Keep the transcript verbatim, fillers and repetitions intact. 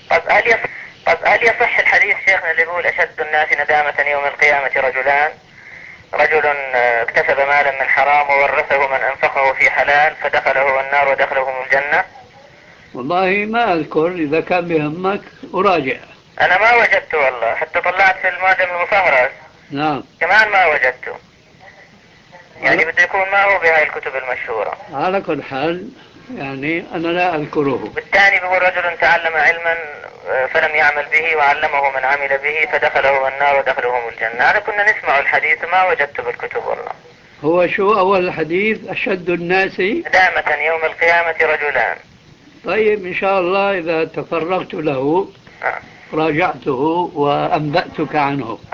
طب هل يصح طب هل يصح الحديث شيخنا اللي يقول أشد الناس ندامة يوم القيامة رجلان، رجل اكتسب مالا من حرام وورثه من أنفقه في حلال فدخله النار ودخله الجنة؟ والله ما أذكر، إذا كان بهمك أراجع. أنا ما وجدته والله، حتى طلعت في المعجم المفهرس نعم كمان ما وجدته، يعني بده يكون ما هو بهاي الكتب المشهورة. على كل حال يعني أنا لا أذكره. بالثاني بيقول رجل تعلم علما فلم يعمل به وعلمه من عمل به فدخله النار ودخلهم الجنة. هذا كنا نسمع الحديث وما وجدته بالكتب والله. هو شو أول الحديث؟ أشد الناس ندامة يوم القيامة رجلان. طيب إن شاء الله إذا تفرغت له آه. راجعته وأنبأتك عنه.